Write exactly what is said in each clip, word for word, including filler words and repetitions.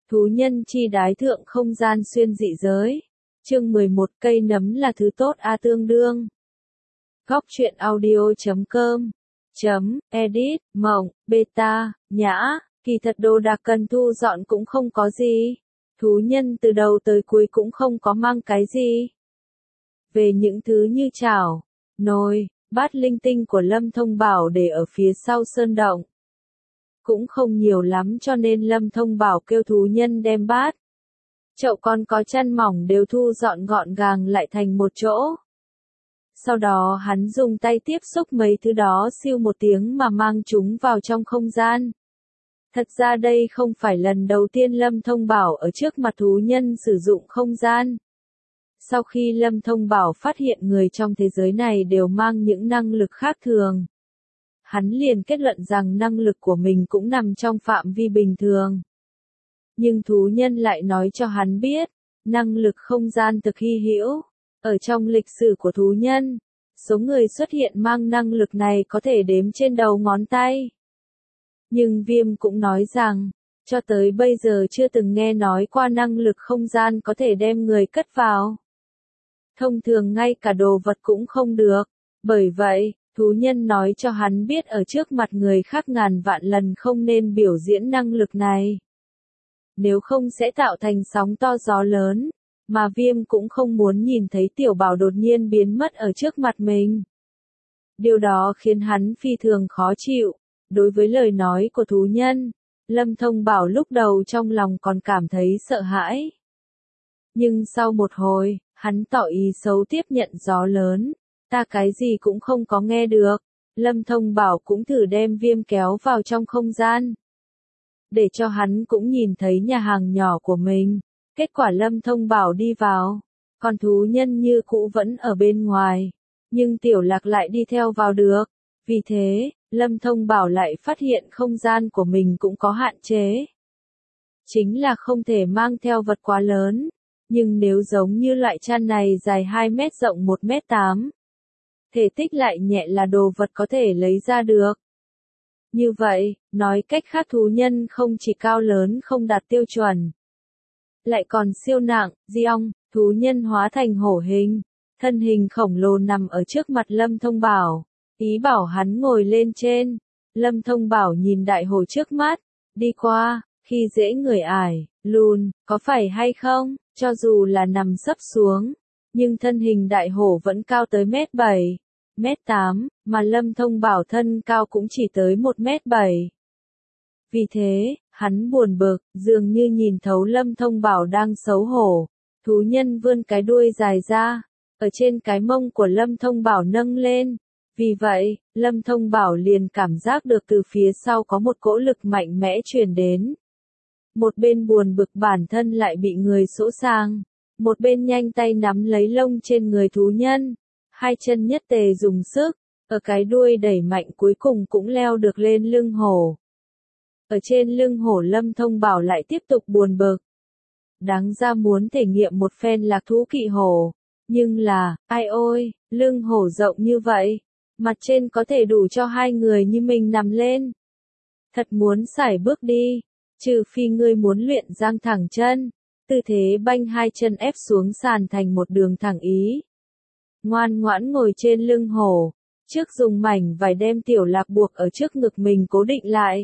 Thú nhân chi đái thượng không gian xuyên dị giới. Chương mười một cây nấm là thứ tốt a tương đương. Góc truyện audio chấm com chấm edit mộng beta nhã. Kỳ thật đồ đạc cần thu dọn cũng không có gì. Thú nhân từ đầu tới cuối cũng không có mang cái gì. Về những thứ như chảo, nồi, bát linh tinh của Lâm Thông Bảo để ở phía sau sơn động. Cũng không nhiều lắm cho nên Lâm Thông Bảo kêu thú nhân đem bát, chậu con có chăn mỏng đều thu dọn gọn gàng lại thành một chỗ. Sau đó hắn dùng tay tiếp xúc mấy thứ đó siêu một tiếng mà mang chúng vào trong không gian. Thật ra đây không phải lần đầu tiên Lâm Thông Bảo ở trước mặt thú nhân sử dụng không gian. Sau khi Lâm Thông Bảo phát hiện người trong thế giới này đều mang những năng lực khác thường, hắn liền kết luận rằng năng lực của mình cũng nằm trong phạm vi bình thường. Nhưng thú nhân lại nói cho hắn biết, năng lực không gian thực hy hữu. Ở trong lịch sử của thú nhân, số người xuất hiện mang năng lực này có thể đếm trên đầu ngón tay. Nhưng Viêm cũng nói rằng, cho tới bây giờ chưa từng nghe nói qua năng lực không gian có thể đem người cất vào. Thông thường ngay cả đồ vật cũng không được. Bởi vậy, thú nhân nói cho hắn biết ở trước mặt người khác ngàn vạn lần không nên biểu diễn năng lực này. Nếu không sẽ tạo thành sóng to gió lớn, mà Viêm cũng không muốn nhìn thấy Tiểu Bảo đột nhiên biến mất ở trước mặt mình. Điều đó khiến hắn phi thường khó chịu. Đối với lời nói của thú nhân, Lâm Thông Bảo lúc đầu trong lòng còn cảm thấy sợ hãi. Nhưng sau một hồi, hắn tỏ ý xấu tiếp nhận gió lớn. Ta cái gì cũng không có nghe được. Lâm Thông Bảo cũng thử đem Viêm kéo vào trong không gian, để cho hắn cũng nhìn thấy nhà hàng nhỏ của mình. Kết quả Lâm Thông Bảo đi vào, còn thú nhân như cũ vẫn ở bên ngoài. Nhưng Tiểu Lạc lại đi theo vào được. Vì thế, Lâm Thông Bảo lại phát hiện không gian của mình cũng có hạn chế. Chính là không thể mang theo vật quá lớn. Nhưng nếu giống như loại chăn này dài hai mét rộng một mét tám, thể tích lại nhẹ là đồ vật có thể lấy ra được. Như vậy, nói cách khác thú nhân không chỉ cao lớn không đạt tiêu chuẩn, lại còn siêu nặng. Giong, thú nhân hóa thành hổ hình, thân hình khổng lồ nằm ở trước mặt Lâm Thông Bảo, ý bảo hắn ngồi lên trên. Lâm Thông Bảo nhìn đại hổ trước mắt, đi qua, khi dễ người ải, lùn, có phải hay không, cho dù là nằm sấp xuống, nhưng thân hình đại hổ vẫn cao tới mét bảy, mét tám, mà Lâm Thông Bảo thân cao cũng chỉ tới một mét bảy. Vì thế, hắn buồn bực, dường như nhìn thấu Lâm Thông Bảo đang xấu hổ. Thú nhân vươn cái đuôi dài ra, ở trên cái mông của Lâm Thông Bảo nâng lên. Vì vậy, Lâm Thông Bảo liền cảm giác được từ phía sau có một cỗ lực mạnh mẽ truyền đến. Một bên buồn bực bản thân lại bị người sỗ sang, một bên nhanh tay nắm lấy lông trên người thú nhân. Hai chân nhất tề dùng sức, ở cái đuôi đẩy mạnh cuối cùng cũng leo được lên lưng hổ. Ở trên lưng hổ Lâm Thông Bảo lại tiếp tục buồn bực. Đáng ra muốn thể nghiệm một phen lạc thú kỵ hổ. Nhưng là, ai ôi, lưng hổ rộng như vậy, mặt trên có thể đủ cho hai người như mình nằm lên. Thật muốn sải bước đi, trừ phi ngươi muốn luyện giang thẳng chân, tư thế banh hai chân ép xuống sàn thành một đường thẳng ý. Ngoan ngoãn ngồi trên lưng hổ, trước dùng mảnh vải đem Tiểu Lạc buộc ở trước ngực mình cố định lại.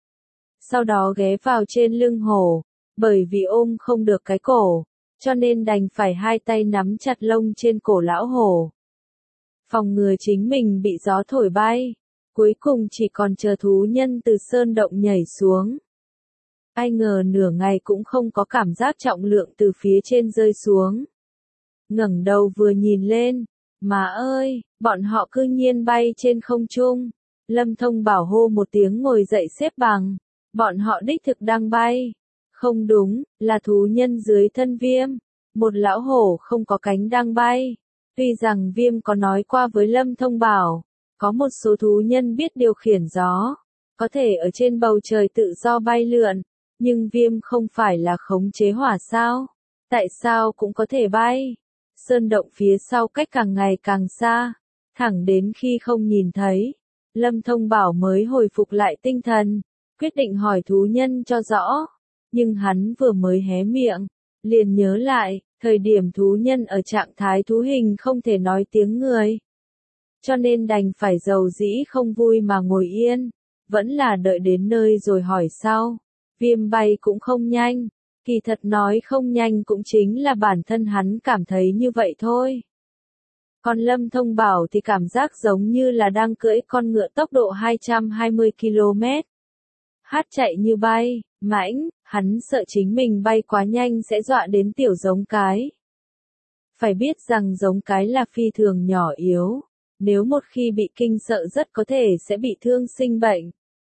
Sau đó ghé vào trên lưng hổ, bởi vì ôm không được cái cổ, cho nên đành phải hai tay nắm chặt lông trên cổ lão hổ. Phòng ngừa chính mình bị gió thổi bay, cuối cùng chỉ còn chờ thú nhân từ sơn động nhảy xuống. Ai ngờ nửa ngày cũng không có cảm giác trọng lượng từ phía trên rơi xuống. Ngẩng đầu vừa nhìn lên, má ơi, bọn họ cư nhiên bay trên không trung. Lâm Thông Bảo hô một tiếng ngồi dậy xếp bằng. Bọn họ đích thực đang bay. Không đúng, là thú nhân dưới thân Viêm. Một lão hổ không có cánh đang bay. Tuy rằng Viêm có nói qua với Lâm Thông Bảo, có một số thú nhân biết điều khiển gió, có thể ở trên bầu trời tự do bay lượn, nhưng Viêm không phải là khống chế hỏa sao? Tại sao cũng có thể bay? Sơn động phía sau cách càng ngày càng xa, thẳng đến khi không nhìn thấy, Lâm Thông Bảo mới hồi phục lại tinh thần, quyết định hỏi thú nhân cho rõ. Nhưng hắn vừa mới hé miệng, liền nhớ lại, thời điểm thú nhân ở trạng thái thú hình không thể nói tiếng người. Cho nên đành phải dầu dĩ không vui mà ngồi yên, vẫn là đợi đến nơi rồi hỏi sau. Viêm bay cũng không nhanh, kỳ thật nói không nhanh cũng chính là bản thân hắn cảm thấy như vậy thôi. Còn Lâm Thông Bảo thì cảm giác giống như là đang cưỡi con ngựa tốc độ hai trăm hai mươi ki lô mét. Hát chạy như bay, mãnh, hắn sợ chính mình bay quá nhanh sẽ dọa đến tiểu giống cái. Phải biết rằng giống cái là phi thường nhỏ yếu, nếu một khi bị kinh sợ rất có thể sẽ bị thương sinh bệnh.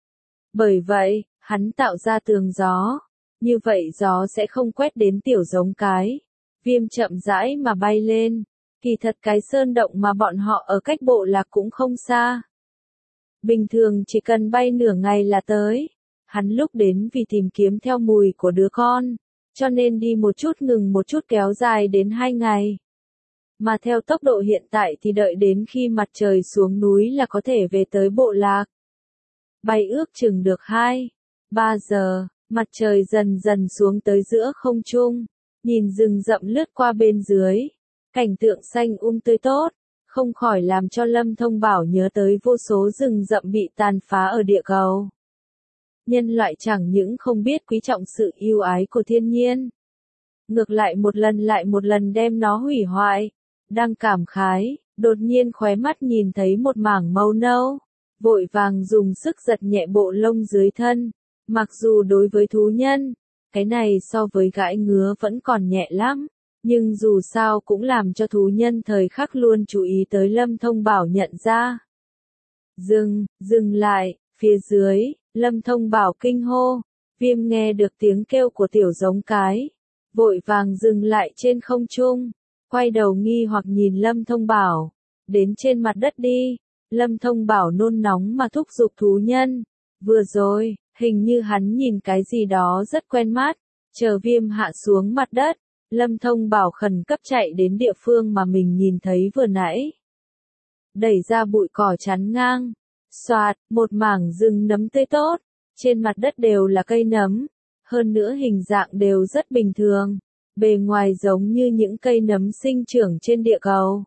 Bởi vậy, hắn tạo ra tường gió, như vậy gió sẽ không quét đến tiểu giống cái. Viêm chậm rãi mà bay lên, kỳ thật cái sơn động mà bọn họ ở cách bộ lạc cũng không xa. Bình thường chỉ cần bay nửa ngày là tới. Hắn lúc đến vì tìm kiếm theo mùi của đứa con, cho nên đi một chút ngừng một chút kéo dài đến hai ngày. Mà theo tốc độ hiện tại thì đợi đến khi mặt trời xuống núi là có thể về tới bộ lạc. Bay ước chừng được hai, ba giờ, mặt trời dần dần xuống tới giữa không trung, nhìn rừng rậm lướt qua bên dưới, cảnh tượng xanh um tươi tốt, không khỏi làm cho Lâm Thông Bảo nhớ tới vô số rừng rậm bị tàn phá ở địa cầu. Nhân loại chẳng những không biết quý trọng sự yêu ái của thiên nhiên, ngược lại một lần lại một lần đem nó hủy hoại. Đang cảm khái, đột nhiên khóe mắt nhìn thấy một mảng màu nâu, vội vàng dùng sức giật nhẹ bộ lông dưới thân. Mặc dù đối với thú nhân, cái này so với gãi ngứa vẫn còn nhẹ lắm, nhưng dù sao cũng làm cho thú nhân thời khắc luôn chú ý tới Lâm Thông Bảo nhận ra. Dừng, dừng lại, phía dưới. Lâm Thông Bảo kinh hô, Viêm nghe được tiếng kêu của tiểu giống cái, vội vàng dừng lại trên không trung, quay đầu nghi hoặc nhìn Lâm Thông Bảo, đến trên mặt đất đi. Lâm Thông Bảo nôn nóng mà thúc giục thú nhân, vừa rồi, hình như hắn nhìn cái gì đó rất quen mắt, chờ Viêm hạ xuống mặt đất, Lâm Thông Bảo khẩn cấp chạy đến địa phương mà mình nhìn thấy vừa nãy. Đẩy ra bụi cỏ chắn ngang. Xoạt, một mảng rừng nấm tươi tốt, trên mặt đất đều là cây nấm, hơn nữa hình dạng đều rất bình thường, bề ngoài giống như những cây nấm sinh trưởng trên địa cầu.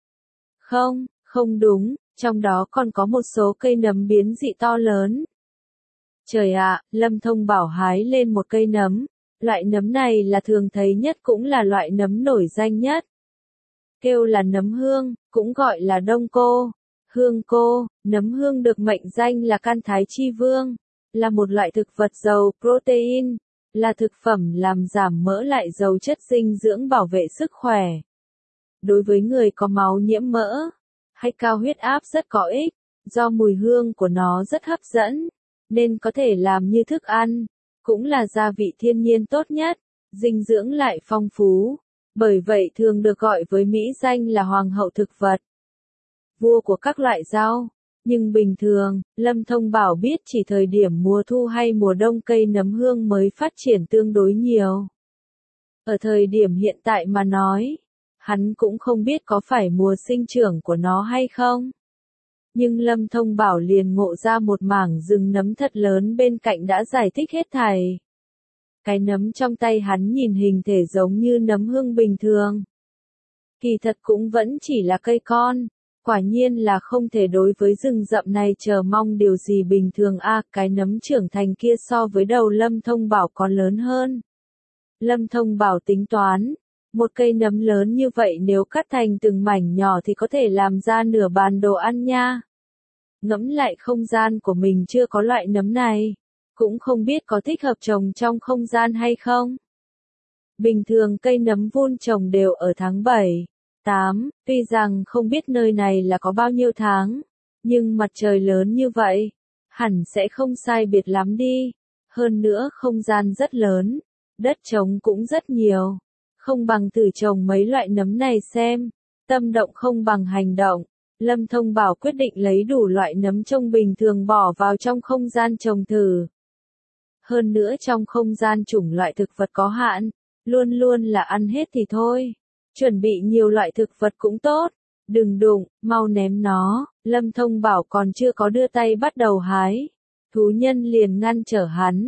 Không, không đúng, trong đó còn có một số cây nấm biến dị to lớn. Trời ạ, Lâm Thông Bảo hái lên một cây nấm, loại nấm này là thường thấy nhất cũng là loại nấm nổi danh nhất. Kêu là nấm hương, cũng gọi là đông cô. Hương cô, nấm hương được mệnh danh là can thái chi vương, là một loại thực vật giàu protein, là thực phẩm làm giảm mỡ lại giàu chất dinh dưỡng bảo vệ sức khỏe. Đối với người có máu nhiễm mỡ, hay cao huyết áp rất có ích, do mùi hương của nó rất hấp dẫn, nên có thể làm như thức ăn, cũng là gia vị thiên nhiên tốt nhất, dinh dưỡng lại phong phú, bởi vậy thường được gọi với mỹ danh là hoàng hậu thực vật. Vua của các loại rau, nhưng bình thường, Lâm Thông Bảo biết chỉ thời điểm mùa thu hay mùa đông cây nấm hương mới phát triển tương đối nhiều. Ở thời điểm hiện tại mà nói, hắn cũng không biết có phải mùa sinh trưởng của nó hay không. Nhưng Lâm Thông Bảo liền ngộ ra một mảng rừng nấm thật lớn bên cạnh đã giải thích hết thảy. Cái nấm trong tay hắn nhìn hình thể giống như nấm hương bình thường. Kỳ thật cũng vẫn chỉ là cây con. Quả nhiên là không thể đối với rừng rậm này chờ mong điều gì bình thường a, à, cái nấm trưởng thành kia so với đầu Lâm Thông Bảo còn lớn hơn. Lâm Thông Bảo tính toán, một cây nấm lớn như vậy nếu cắt thành từng mảnh nhỏ thì có thể làm ra nửa bàn đồ ăn nha. Ngẫm lại không gian của mình chưa có loại nấm này, cũng không biết có thích hợp trồng trong không gian hay không. Bình thường cây nấm vun trồng đều ở tháng bảy. tám, tuy rằng không biết nơi này là có bao nhiêu tháng, nhưng mặt trời lớn như vậy, hẳn sẽ không sai biệt lắm đi. Hơn nữa không gian rất lớn, đất trống cũng rất nhiều, không bằng thử trồng mấy loại nấm này xem. Tâm động không bằng hành động, Lâm Thông Bảo quyết định lấy đủ loại nấm trông bình thường bỏ vào trong không gian trồng thử. Hơn nữa trong không gian chủng loại thực vật có hạn, luôn luôn là ăn hết thì thôi. Chuẩn bị nhiều loại thực vật cũng tốt, đừng đụng, mau ném nó. Lâm Thông Bảo còn chưa có đưa tay bắt đầu hái, thú nhân liền ngăn trở hắn,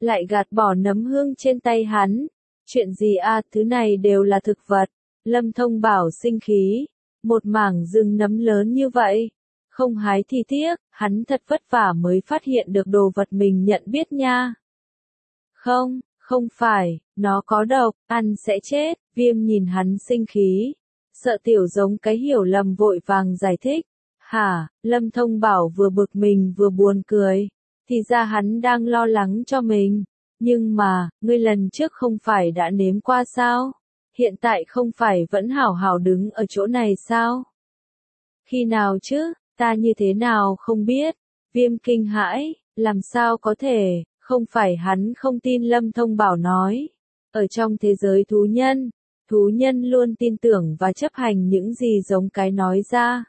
lại gạt bỏ nấm hương trên tay hắn. Chuyện gì a, thứ này đều là thực vật. Lâm Thông Bảo sinh khí. Một mảng rừng nấm lớn như vậy. Không hái thì tiếc, hắn thật vất vả mới phát hiện được đồ vật mình nhận biết nha. Không, không phải, nó có độc, ăn sẽ chết. Viêm nhìn hắn sinh khí. Sợ tiểu giống cái hiểu lầm vội vàng giải thích. Hả, Lâm Thông Bảo vừa bực mình vừa buồn cười. Thì ra hắn đang lo lắng cho mình. Nhưng mà, ngươi lần trước không phải đã nếm qua sao? Hiện tại không phải vẫn hảo hảo đứng ở chỗ này sao? Khi nào chứ, ta như thế nào không biết? Viêm kinh hãi, làm sao có thể, không phải hắn không tin Lâm Thông Bảo nói. Ở trong thế giới thú nhân, thú nhân luôn tin tưởng và chấp hành những gì giống cái nói ra.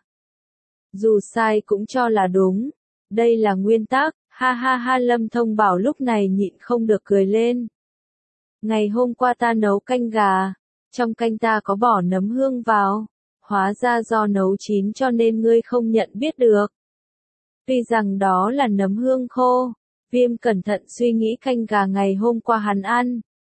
Dù sai cũng cho là đúng. Đây là nguyên tắc, ha ha ha. Lâm Thông Bảo lúc này nhịn không được cười lên. Ngày hôm qua ta nấu canh gà, trong canh ta có bỏ nấm hương vào, hóa ra do nấu chín cho nên ngươi không nhận biết được. Tuy rằng đó là nấm hương khô, Viêm cẩn thận suy nghĩ canh gà ngày hôm qua hắn ăn.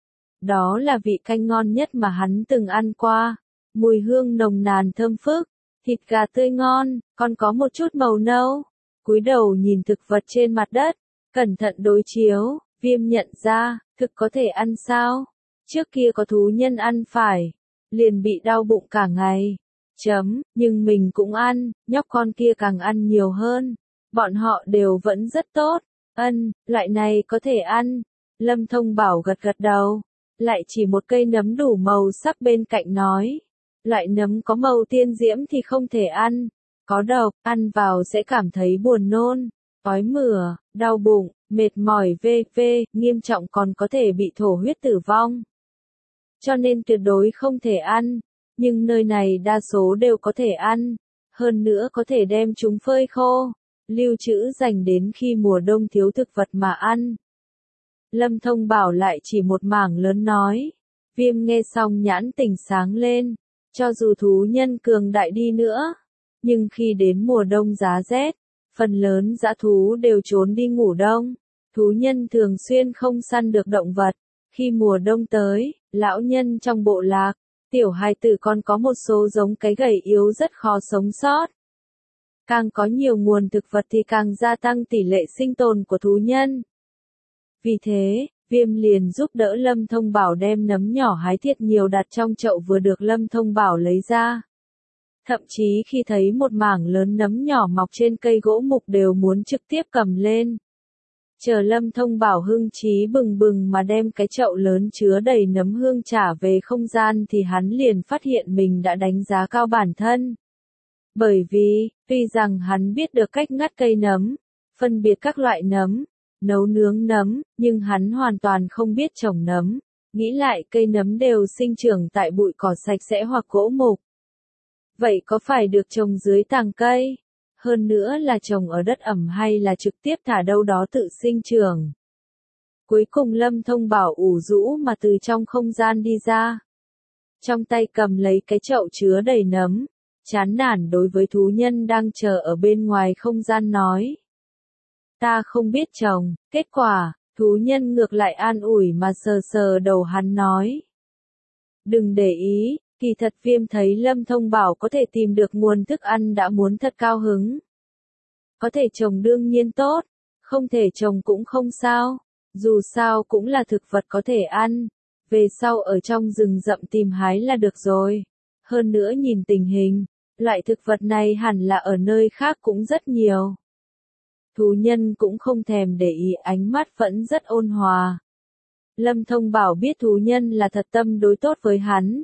Đó là vị canh ngon nhất mà hắn từng ăn qua, mùi hương nồng nàn thơm phức, thịt gà tươi ngon, còn có một chút màu nâu. Cúi đầu nhìn thực vật trên mặt đất, cẩn thận đối chiếu, Viêm nhận ra, thực có thể ăn sao? Trước kia có thú nhân ăn phải, liền bị đau bụng cả ngày. Chấm, nhưng mình cũng ăn, nhóc con kia càng ăn nhiều hơn. Bọn họ đều vẫn rất tốt. Ân, loại này có thể ăn. Lâm Thông Bảo gật gật đầu. Lại chỉ một cây nấm đủ màu sắc bên cạnh nói. Loại nấm có màu tiên diễm thì không thể ăn. Có độc, ăn vào sẽ cảm thấy buồn nôn, ói mửa, đau bụng, mệt mỏi vv, nghiêm trọng còn có thể bị thổ huyết tử vong. Cho nên tuyệt đối không thể ăn, nhưng nơi này đa số đều có thể ăn, hơn nữa có thể đem chúng phơi khô, lưu trữ dành đến khi mùa đông thiếu thực vật mà ăn. Lâm Thông Bảo lại chỉ một mảng lớn nói. Viêm nghe xong nhãn tỉnh sáng lên, cho dù thú nhân cường đại đi nữa. Nhưng khi đến mùa đông giá rét, phần lớn dã thú đều trốn đi ngủ đông. Thú nhân thường xuyên không săn được động vật. Khi mùa đông tới, lão nhân trong bộ lạc, tiểu hài tử còn có một số giống cái gầy yếu rất khó sống sót. Càng có nhiều nguồn thực vật thì càng gia tăng tỷ lệ sinh tồn của thú nhân. Vì thế, Viêm liền giúp đỡ Lâm Thông Bảo đem nấm nhỏ hái thiệt nhiều đặt trong chậu vừa được Lâm Thông Bảo lấy ra. Thậm chí khi thấy một mảng lớn nấm nhỏ mọc trên cây gỗ mục đều muốn trực tiếp cầm lên. Chờ Lâm Thông Bảo hưng trí bừng bừng mà đem cái chậu lớn chứa đầy nấm hương trả về không gian thì hắn liền phát hiện mình đã đánh giá cao bản thân. Bởi vì, tuy rằng hắn biết được cách ngắt cây nấm, phân biệt các loại nấm, nấu nướng nấm, nhưng hắn hoàn toàn không biết trồng nấm. Nghĩ lại cây nấm đều sinh trưởng tại bụi cỏ sạch sẽ hoặc gỗ mục. Vậy có phải được trồng dưới tàng cây? Hơn nữa là trồng ở đất ẩm hay là trực tiếp thả đâu đó tự sinh trưởng? Cuối cùng Lâm Thông Bảo ủ rũ mà từ trong không gian đi ra. Trong tay cầm lấy cái chậu chứa đầy nấm, chán nản đối với thú nhân đang chờ ở bên ngoài không gian nói. Ta không biết trồng, kết quả, thú nhân ngược lại an ủi mà sờ sờ đầu hắn nói. Đừng để ý. Kỳ thật Viêm thấy Lâm Thông Bảo có thể tìm được nguồn thức ăn đã muốn thật cao hứng. Có thể trồng đương nhiên tốt, không thể trồng cũng không sao, dù sao cũng là thực vật có thể ăn, về sau ở trong rừng rậm tìm hái là được rồi. Hơn nữa nhìn tình hình, loại thực vật này hẳn là ở nơi khác cũng rất nhiều. Thú nhân cũng không thèm để ý, ánh mắt vẫn rất ôn hòa. Lâm Thông Bảo biết thú nhân là thật tâm đối tốt với hắn.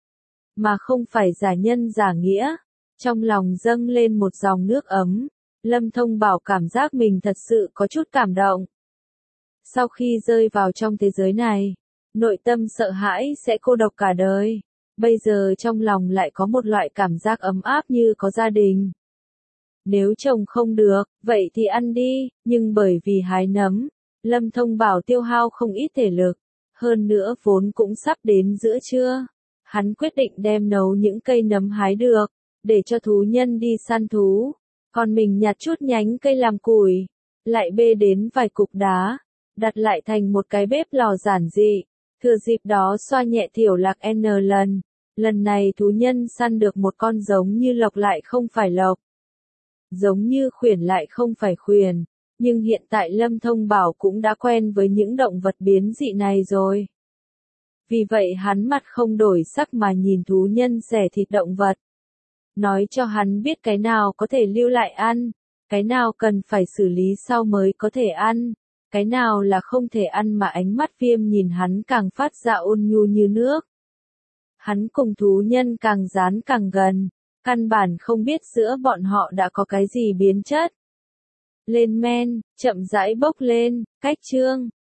Mà không phải giả nhân giả nghĩa, trong lòng dâng lên một dòng nước ấm, Lâm Thông Bảo cảm giác mình thật sự có chút cảm động. Sau khi rơi vào trong thế giới này, nội tâm sợ hãi sẽ cô độc cả đời, bây giờ trong lòng lại có một loại cảm giác ấm áp như có gia đình. Nếu trồng không được, vậy thì ăn đi, nhưng bởi vì hái nấm, Lâm Thông Bảo tiêu hao không ít thể lực, hơn nữa vốn cũng sắp đến giữa trưa. Hắn quyết định đem nấu những cây nấm hái được, để cho thú nhân đi săn thú, còn mình nhặt chút nhánh cây làm củi, lại bê đến vài cục đá, đặt lại thành một cái bếp lò giản dị, thừa dịp đó xoa nhẹ Tiểu Lạc N lần. Lần này thú nhân săn được một con giống như lộc lại không phải lộc. Giống như khuyển lại không phải khuyển, nhưng hiện tại Lâm Thông Bảo cũng đã quen với những động vật biến dị này rồi. Vì vậy hắn mặt không đổi sắc mà nhìn thú nhân xẻ thịt động vật. Nói cho hắn biết cái nào có thể lưu lại ăn, cái nào cần phải xử lý sau mới có thể ăn, cái nào là không thể ăn mà ánh mắt Viêm nhìn hắn càng phát ra ôn nhu như nước. Hắn cùng thú nhân càng dán càng gần, căn bản không biết giữa bọn họ đã có cái gì biến chất. Lên men, chậm rãi bốc lên, cách chương.